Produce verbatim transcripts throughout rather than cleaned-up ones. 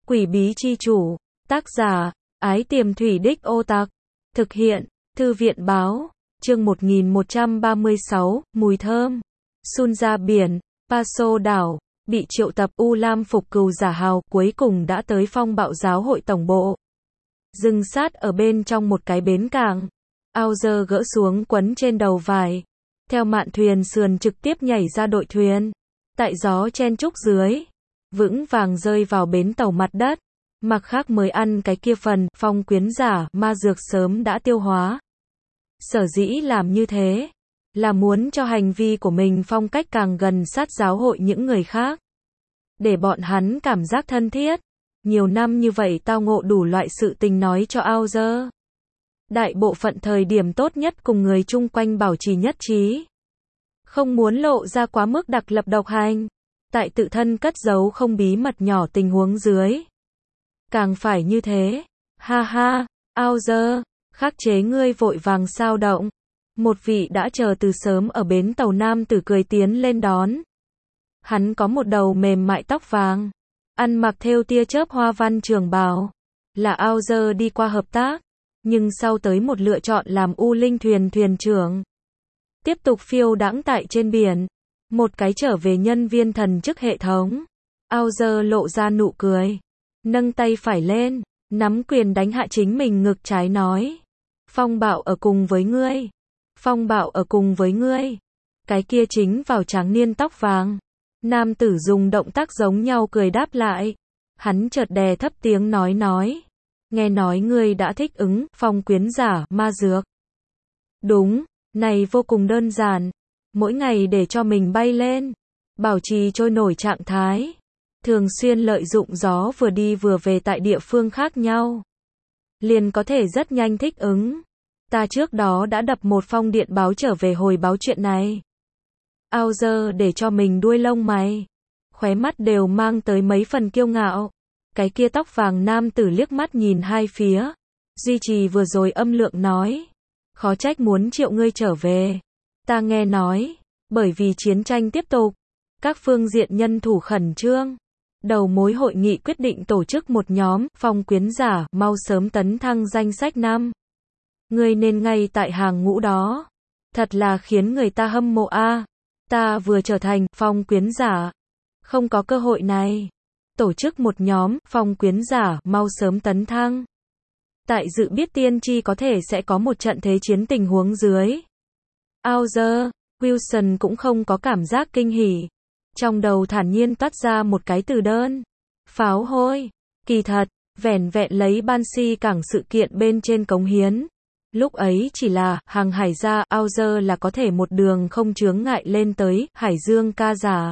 Quỷ bí chi chủ, tác giả, Ái Tiềm Thủy Đích Ô Tặc, thực hiện, Thư viện báo, chương một nghìn một trăm ba mươi sáu, mùi thơm, sun ra biển, Paso đảo, bị triệu tập U Lam phục cừu giả hào, cuối cùng đã tới phong bạo giáo hội tổng bộ. Dừng sát ở bên trong một cái bến cảng, ao dơ gỡ xuống quấn trên đầu vải, theo mạn thuyền sườn trực tiếp nhảy ra đội thuyền, tại gió chen trúc dưới, vững vàng rơi vào bến tàu mặt đất. Mặc khác mới ăn cái kia phần, phong quyến giả, ma dược sớm đã tiêu hóa. Sở dĩ làm như thế, là muốn cho hành vi của mình phong cách càng gần sát giáo hội những người khác. Để bọn hắn cảm giác thân thiết. Nhiều năm như vậy tao ngộ đủ loại sự tình nói cho ao dơ. Đại bộ phận thời điểm tốt nhất cùng người chung quanh bảo trì nhất trí. Không muốn lộ ra quá mức đặc lập độc hành. Tại tự thân cất giấu không bí mật nhỏ tình huống dưới. Càng phải như thế. Ha ha, ao dơ, khắc chế ngươi vội vàng sao động. Một vị đã chờ từ sớm ở bến tàu nam tử cười tiến lên đón. Hắn có một đầu mềm mại tóc vàng. Ăn mặc thêu tia chớp hoa văn trường bào. Là ao dơ đi qua hợp tác. Nhưng sau tới một lựa chọn làm U Linh thuyền thuyền trưởng. Tiếp tục phiêu đãng tại trên biển. Một cái trở về nhân viên thần chức hệ thống. Ao dơ lộ ra nụ cười. Nâng tay phải lên. Nắm quyền đánh hạ chính mình ngực trái nói. Phong bạo ở cùng với ngươi. Phong bạo ở cùng với ngươi. Cái kia chính vào tráng niên tóc vàng. Nam tử dùng động tác giống nhau cười đáp lại. Hắn chợt đè thấp tiếng nói nói. Nghe nói ngươi đã thích ứng, phong quyến giả, ma dược. Đúng, này vô cùng đơn giản. Mỗi ngày để cho mình bay lên. Bảo trì trôi nổi trạng thái. Thường xuyên lợi dụng gió vừa đi vừa về tại địa phương khác nhau. Liền có thể rất nhanh thích ứng. Ta trước đó đã đập một phong điện báo trở về hồi báo chuyện này. Ao dơ để cho mình đuôi lông mày. Khóe mắt đều mang tới mấy phần kiêu ngạo. Cái kia tóc vàng nam tử liếc mắt nhìn hai phía. Duy trì vừa rồi âm lượng nói. Khó trách muốn triệu ngươi trở về. Ta nghe nói. Bởi vì chiến tranh tiếp tục. Các phương diện nhân thủ khẩn trương. Đầu mối hội nghị quyết định tổ chức một nhóm, phong quyến giả, mau sớm tấn thăng danh sách năm. Ngươi nên ngay tại hàng ngũ đó. Thật là khiến người ta hâm mộ a. À. Ta vừa trở thành phong quyến giả. Không có cơ hội này. Tổ chức một nhóm, phong quyến giả, mau sớm tấn thăng. Tại dự biết tiên tri có thể sẽ có một trận thế chiến tình huống dưới. Ao dơ, Wilson cũng không có cảm giác kinh hỉ. Trong đầu thản nhiên toát ra một cái từ đơn. Pháo hôi. Kỳ thật, vẻn vẹn lấy Banshee cảng sự kiện bên trên cống hiến. Lúc ấy chỉ là, hàng hải gia, ao dơ là có thể một đường không chướng ngại lên tới, hải dương ca giả.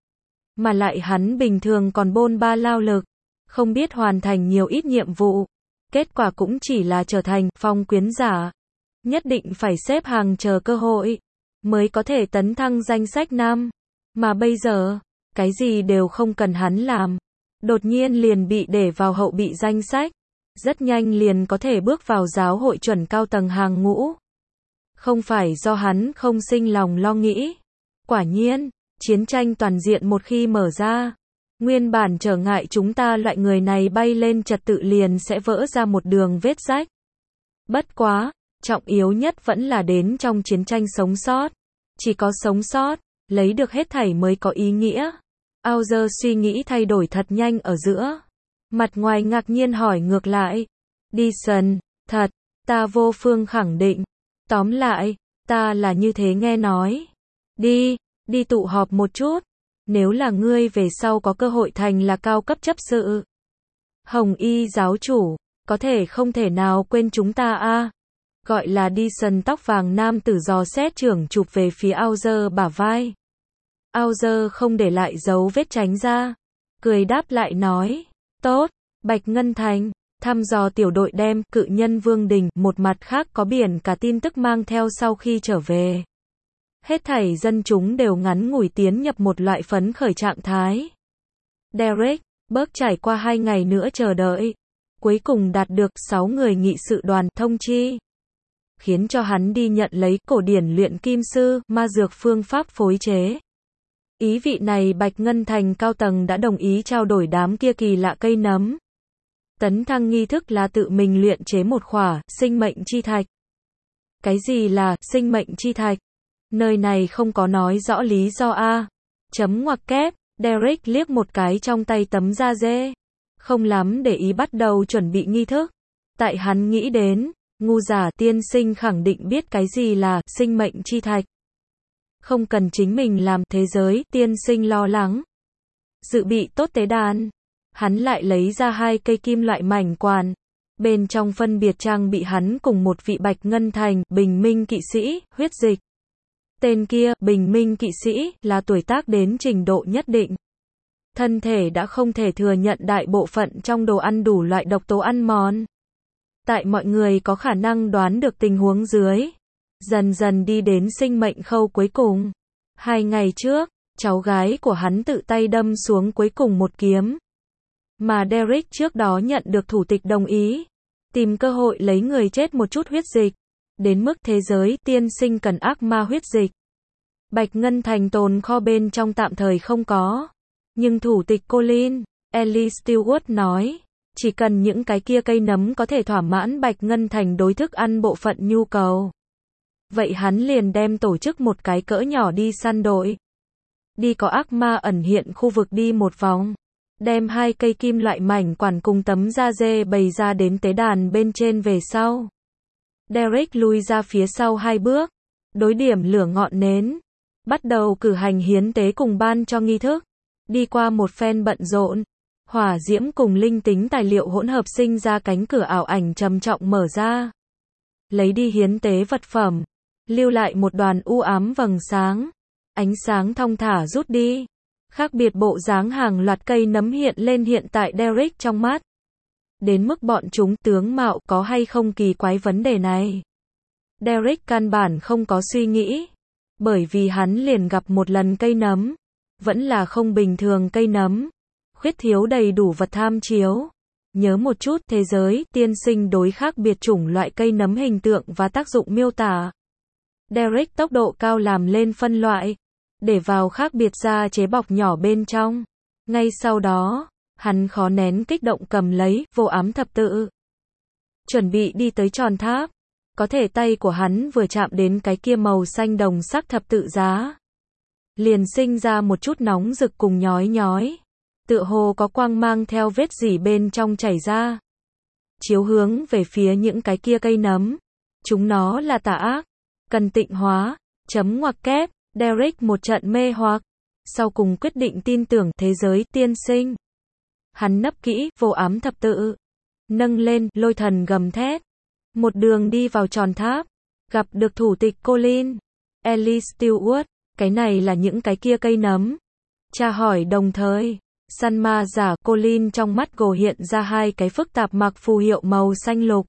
Mà lại hắn bình thường còn bôn ba lao lực. Không biết hoàn thành nhiều ít nhiệm vụ. Kết quả cũng chỉ là trở thành, phong quyến giả. Nhất định phải xếp hàng chờ cơ hội. Mới có thể tấn thăng danh sách năm. Mà bây giờ, cái gì đều không cần hắn làm. Đột nhiên liền bị để vào hậu bị danh sách. Rất nhanh liền có thể bước vào giáo hội chuẩn cao tầng hàng ngũ. Không phải do hắn không sinh lòng lo nghĩ. Quả nhiên, chiến tranh toàn diện một khi mở ra. Nguyên bản trở ngại chúng ta loại người này bay lên trật tự liền sẽ vỡ ra một đường vết rách. Bất quá, trọng yếu nhất vẫn là đến trong chiến tranh sống sót. Chỉ có sống sót. Lấy được hết thảy mới có ý nghĩa. Ao dơ suy nghĩ thay đổi thật nhanh ở giữa. Mặt ngoài ngạc nhiên hỏi ngược lại. Dyson, thật, ta vô phương khẳng định. Tóm lại, ta là như thế nghe nói. Đi, đi tụ họp một chút. Nếu là ngươi về sau có cơ hội thành là cao cấp chấp sự. Hồng y giáo chủ, có thể không thể nào quên chúng ta a. À. Gọi là Dyson tóc vàng nam tử dò xét trưởng chụp về phía ao dơ bả vai. Ao dơ không để lại dấu vết tránh ra. Cười đáp lại nói. Tốt, Bạch Ngân Thành, thăm dò tiểu đội đem, cự nhân Vương Đình, một mặt khác có biển cả tin tức mang theo sau khi trở về. Hết thảy dân chúng đều ngắn ngủi tiến nhập một loại phấn khởi trạng thái. Derek, Burke trải qua hai ngày nữa chờ đợi. Cuối cùng đạt được sáu người nghị sự đoàn thông chi. Khiến cho hắn đi nhận lấy cổ điển luyện kim sư, ma dược phương pháp phối chế. Ý vị này Bạch Ngân Thành cao tầng đã đồng ý trao đổi đám kia kỳ lạ cây nấm, Tấn thăng nghi thức là tự mình luyện chế một khỏa sinh mệnh chi thạch. Cái gì là sinh mệnh chi thạch? Nơi này không có nói rõ lý do a. Chấm ngoặc kép, Derek liếc một cái trong tay tấm da dê. Không lắm để ý bắt đầu chuẩn bị nghi thức. Tại hắn nghĩ đến, ngu giả tiên sinh khẳng định biết cái gì là sinh mệnh chi thạch. Không cần chính mình làm, thế giới tiên sinh lo lắng. Dự bị tốt tế đàn. Hắn lại lấy ra hai cây kim loại mảnh quản. Bên trong phân biệt trang bị hắn cùng một vị bạch ngân thành, bình minh kỵ sĩ, huyết dịch. Tên kia, bình minh kỵ sĩ, là tuổi tác đến trình độ nhất định. Thân thể đã không thể thừa nhận đại bộ phận trong đồ ăn đủ loại độc tố ăn mòn. Tại mọi người có khả năng đoán được tình huống dưới. Dần dần đi đến sinh mệnh khâu cuối cùng. Hai ngày trước, cháu gái của hắn tự tay đâm xuống cuối cùng một kiếm. Mà Derek trước đó nhận được thủ tịch đồng ý. Tìm cơ hội lấy người chết một chút huyết dịch. Đến mức thế giới tiên sinh cần ác ma huyết dịch. Bạch Ngân Thành tồn kho bên trong tạm thời không có. Nhưng thủ tịch Colin, Ellie Stewart nói, chỉ cần những cái kia cây nấm có thể thỏa mãn Bạch Ngân Thành đối thức ăn bộ phận nhu cầu. Vậy hắn liền đem tổ chức một cái cỡ nhỏ đi săn đội. Đi có ác ma ẩn hiện khu vực đi một vòng. Đem hai cây kim loại mảnh quản cùng tấm da dê bày ra đến tế đàn bên trên về sau. Derek lui ra phía sau hai bước. Đối điểm lửa ngọn nến. Bắt đầu cử hành hiến tế cùng ban cho nghi thức. Đi qua một phen bận rộn. Hỏa diễm cùng linh tính tài liệu hỗn hợp sinh ra cánh cửa ảo ảnh trầm trọng mở ra. Lấy đi hiến tế vật phẩm. Lưu lại một đoàn u ám vầng sáng. Ánh sáng thong thả rút đi. Khác biệt bộ dáng hàng loạt cây nấm hiện lên hiện tại Derek trong mắt. Đến mức bọn chúng tướng mạo có hay không kỳ quái vấn đề này. Derek căn bản không có suy nghĩ. Bởi vì hắn liền gặp một lần cây nấm. Vẫn là không bình thường cây nấm. Khuyết thiếu đầy đủ vật tham chiếu. Nhớ một chút thế giới tiên sinh đối khác biệt chủng loại cây nấm hình tượng và tác dụng miêu tả. Derek tốc độ cao làm lên phân loại. Để vào khác biệt da chế bọc nhỏ bên trong. Ngay sau đó, hắn khó nén kích động cầm lấy vô ám thập tự. Chuẩn bị đi tới tròn tháp. Có thể tay của hắn vừa chạm đến cái kia màu xanh đồng sắc thập tự giá. Liền sinh ra một chút nóng rực cùng nhói nhói. Tựa hồ có quang mang theo vết rỉ bên trong chảy ra. Chiếu hướng về phía những cái kia cây nấm. Chúng nó là tà ác. Cần tịnh hóa. Chấm ngoặc kép. Derek một trận mê hoặc. Sau cùng quyết định tin tưởng thế giới tiên sinh. Hắn nấp kỹ vô ám thập tự. Nâng lên lôi thần gầm thét. Một đường đi vào tròn tháp. Gặp được thủ tịch Colin. Ellie Stewart. Cái này là những cái kia cây nấm. Cha hỏi đồng thời. Săn ma giả Colin trong mắt gồ hiện ra hai cái phức tạp mặc phù hiệu màu xanh lục.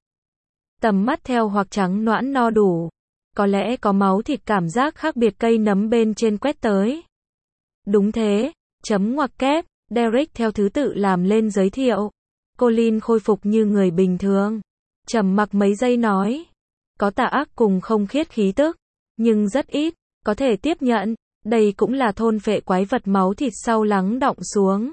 Tầm mắt theo hoặc trắng noãn no đủ. Có lẽ có máu thịt cảm giác khác biệt cây nấm bên trên quét tới. Đúng thế, chấm ngoặc kép, Derek theo thứ tự làm lên giới thiệu. Colin khôi phục như người bình thường. Trầm mặc mấy giây nói. Có tà ác cùng không khiết khí tức. Nhưng rất ít, có thể tiếp nhận. Đây cũng là thôn phệ quái vật máu thịt sau lắng đọng xuống.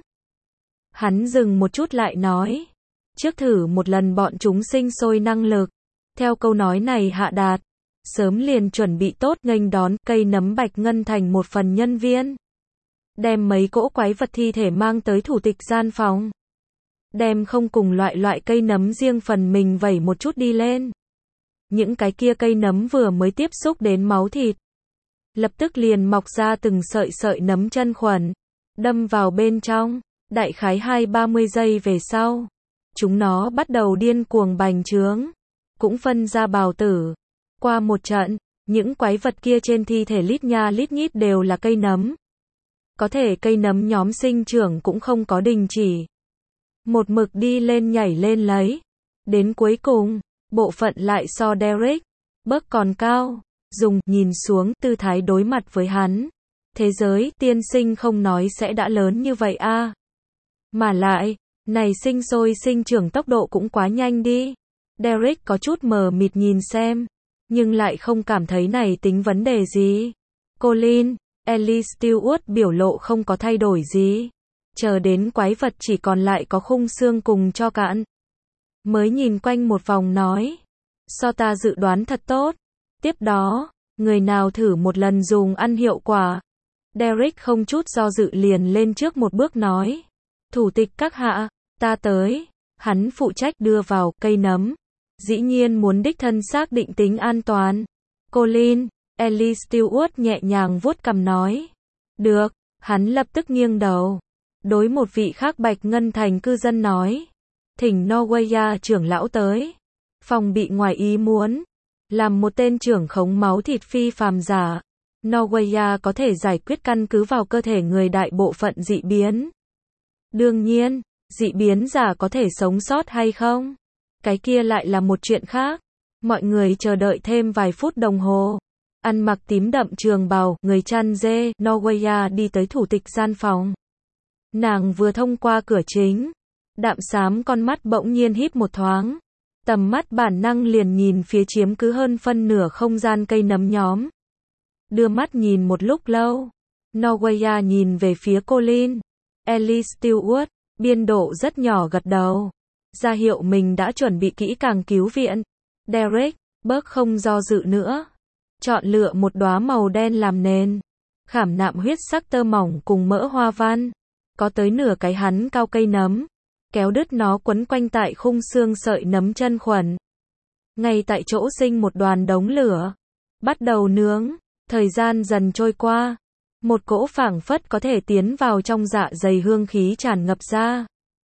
Hắn dừng một chút lại nói. Trước thử một lần bọn chúng sinh sôi năng lực. Theo câu nói này hạ đạt. Sớm liền chuẩn bị tốt nghênh đón cây nấm Bạch Ngân Thành một phần nhân viên. Đem mấy cỗ quái vật thi thể mang tới thủ tịch gian phòng. Đem không cùng loại loại cây nấm riêng phần mình vẩy một chút đi lên. Những cái kia cây nấm vừa mới tiếp xúc đến máu thịt. Lập tức liền mọc ra từng sợi sợi nấm chân khuẩn. Đâm vào bên trong. Đại khái hai ba mươi giây về sau. Chúng nó bắt đầu điên cuồng bành trướng. Cũng phân ra bào tử. Qua một trận, những quái vật kia trên thi thể lít nha lít nhít đều là cây nấm. Có thể cây nấm nhóm sinh trưởng cũng không có đình chỉ. Một mực đi lên nhảy lên lấy. Đến cuối cùng, bộ phận lại so Derek. Bớt còn cao. Dùng, nhìn xuống, tư thái đối mặt với hắn. Thế giới, tiên sinh không nói sẽ đã lớn như vậy a à. Mà lại, này sinh sôi sinh trưởng tốc độ cũng quá nhanh đi. Derek có chút mờ mịt nhìn xem. Nhưng lại không cảm thấy này tính vấn đề gì. Colin, Ellie Stewart biểu lộ không có thay đổi gì. Chờ đến quái vật chỉ còn lại có khung xương cùng cho cạn. mới nhìn quanh một vòng nói. So ta dự đoán thật tốt. Tiếp đó, người nào thử một lần dùng ăn hiệu quả. Derek không chút do dự liền lên trước một bước nói. Thủ tịch các hạ, ta tới. Hắn phụ trách đưa vào cây nấm. Dĩ nhiên muốn đích thân xác định tính an toàn. Colin, Ellie Stewart nhẹ nhàng vuốt cằm nói. Được, hắn lập tức nghiêng đầu. Đối một vị khác Bạch Ngân Thành cư dân nói. Thỉnh Norwegia trưởng lão tới. Phòng bị ngoài ý muốn. Làm một tên trưởng khống máu thịt phi phàm giả. Norwegia có thể giải quyết căn cứ vào cơ thể người đại bộ phận dị biến. Đương nhiên, dị biến giả có thể sống sót hay không? Cái kia lại là một chuyện khác. Mọi người chờ đợi thêm vài phút đồng hồ. Ăn mặc tím đậm trường bào, người chăn dê, Norwegia đi tới thủ tịch gian phòng. Nàng vừa thông qua cửa chính. Đạm xám con mắt bỗng nhiên híp một thoáng. Tầm mắt bản năng liền nhìn phía chiếm cứ hơn phân nửa không gian cây nấm nhóm. Đưa mắt nhìn một lúc lâu. Norwegia nhìn về phía Colin. Ellie Stewart, biên độ rất nhỏ gật đầu. Ra hiệu mình đã chuẩn bị kỹ càng cứu viện. Derek, bớt không do dự nữa. Chọn lựa một đóa màu đen làm nền. Khảm nạm huyết sắc tơ mỏng cùng mỡ hoa văn. Có tới nửa cái hắn cao cây nấm. Kéo đứt nó quấn quanh tại khung xương sợi nấm chân khuẩn. Ngay tại chỗ sinh một đoàn đống lửa. Bắt đầu nướng. Thời gian dần trôi qua. Một cỗ phảng phất có thể tiến vào trong dạ dày hương khí tràn ngập ra.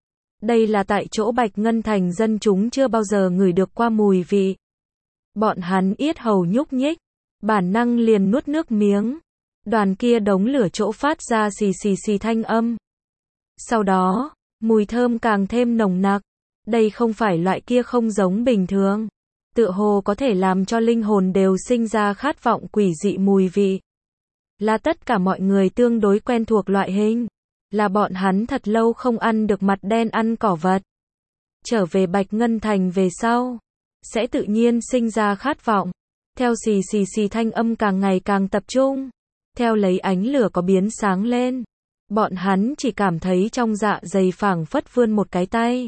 Đây là tại chỗ Bạch Ngân Thành dân chúng chưa bao giờ ngửi được qua mùi vị. Bọn hắn yết hầu nhúc nhích. Bản năng liền nuốt nước miếng. Đoàn kia đống lửa chỗ phát ra xì xì xì thanh âm. Sau đó, mùi thơm càng thêm nồng nặc. Đây không phải loại kia không giống bình thường. Tựa hồ có thể làm cho linh hồn đều sinh ra khát vọng quỷ dị mùi vị. Là tất cả mọi người tương đối quen thuộc loại hình. Là bọn hắn thật lâu không ăn được mặt đen ăn cỏ vật. Trở về Bạch Ngân Thành về sau. Sẽ tự nhiên sinh ra khát vọng. Theo xì xì xì thanh âm càng ngày càng tập trung. Theo lấy ánh lửa có biến sáng lên. Bọn hắn chỉ cảm thấy trong dạ dày phảng phất vươn một cái tay.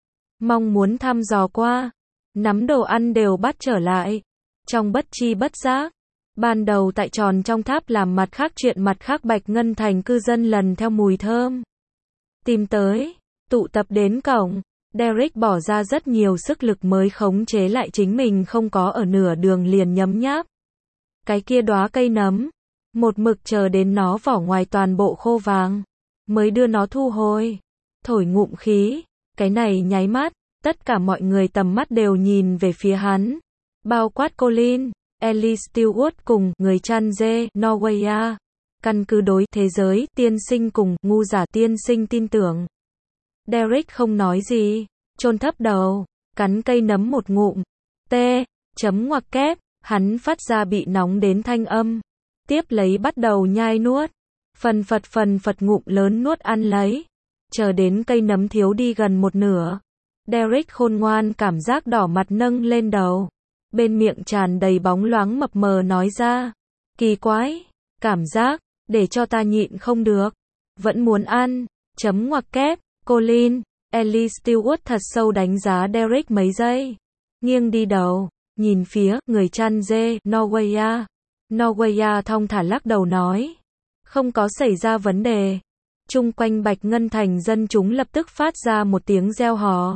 Mong muốn thăm dò qua. Nắm đồ ăn đều bắt trở lại. Trong bất chi bất giác. Ban đầu tại tròn trong tháp làm mặt khác chuyện mặt khác Bạch Ngân Thành cư dân lần theo mùi thơm. Tìm tới. Tụ tập đến cổng. Derek bỏ ra rất nhiều sức lực mới khống chế lại chính mình không có ở nửa đường liền nhấm nháp. Cái kia đóa cây nấm. Một mực chờ đến nó vỏ ngoài toàn bộ khô vàng. Mới đưa nó thu hồi. Thổi ngụm khí. Cái này nháy mắt. Tất cả mọi người tầm mắt đều nhìn về phía hắn. Bao quát Colin, Ellie Stewart cùng người chăn dê, Norwegia. Căn cứ đối thế giới tiên sinh cùng ngu giả tiên sinh tin tưởng. Derek không nói gì. Chôn thấp đầu. Cắn cây nấm một ngụm. T. Chấm ngoặc kép. Hắn phát ra bị nóng đến thanh âm. Tiếp lấy bắt đầu nhai nuốt. Phần phật phần phật ngụm lớn nuốt ăn lấy. Chờ đến cây nấm thiếu đi gần một nửa. Derek khôn ngoan cảm giác đỏ mặt nâng lên đầu. Bên miệng tràn đầy bóng loáng mập mờ nói ra. Kỳ quái. Cảm giác. Để cho ta nhịn không được. Vẫn muốn ăn. Chấm ngoặc kép. Colin. Ellie Stewart thật sâu đánh giá Derek mấy giây. Nghiêng đi đầu. Nhìn phía người chăn dê. Norwegia. Norwegia thong thả lắc đầu nói. Không có xảy ra vấn đề. Chung quanh Bạch Ngân Thành dân chúng lập tức phát ra một tiếng reo hò.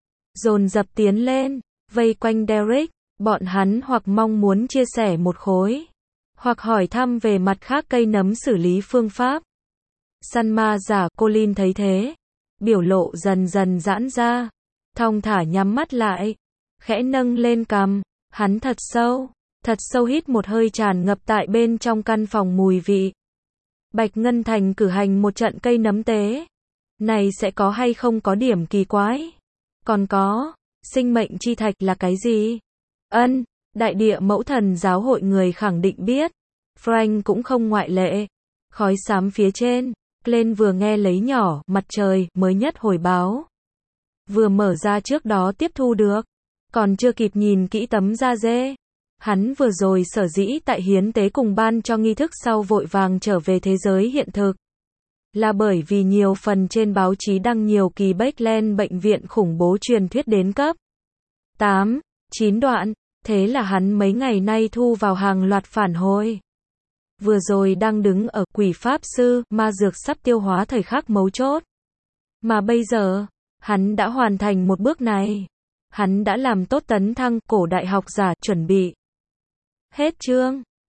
Dồn dập tiến lên. Vây quanh Derek. Bọn hắn hoặc mong muốn chia sẻ một khối. Hoặc hỏi thăm về mặt khác cây nấm xử lý phương pháp. Săn ma giả Colin thấy thế. Biểu lộ dần dần giãn ra. Thong thả nhắm mắt lại. Khẽ nâng lên cằm. Hắn thật sâu. Thật sâu hít một hơi tràn ngập tại bên trong căn phòng mùi vị. Bạch Ngân Thành cử hành một trận cây nấm tế. Này sẽ có hay không có điểm kỳ quái? Còn có, sinh mệnh chi thạch là cái gì? Ân, đại địa mẫu thần giáo hội người khẳng định biết. Frank cũng không ngoại lệ. Khói xám phía trên, Glenn vừa nghe lấy nhỏ, mặt trời, mới nhất hồi báo. Vừa mở ra trước đó tiếp thu được. Còn chưa kịp nhìn kỹ tấm da dê. Hắn vừa rồi sở dĩ tại hiến tế cùng ban cho nghi thức sau vội vàng trở về thế giới hiện thực. là bởi vì nhiều phần trên báo chí đăng nhiều kỳ Backland bệnh viện khủng bố truyền thuyết đến cấp tám, chín đoạn, thế là hắn mấy ngày nay thu vào hàng loạt phản hồi. Vừa rồi đang đứng ở quỷ pháp sư, ma dược sắp tiêu hóa thời khắc mấu chốt. Mà bây giờ, hắn đã hoàn thành một bước này. Hắn đã làm tốt tấn thăng cổ đại học giả chuẩn bị. Hết chương.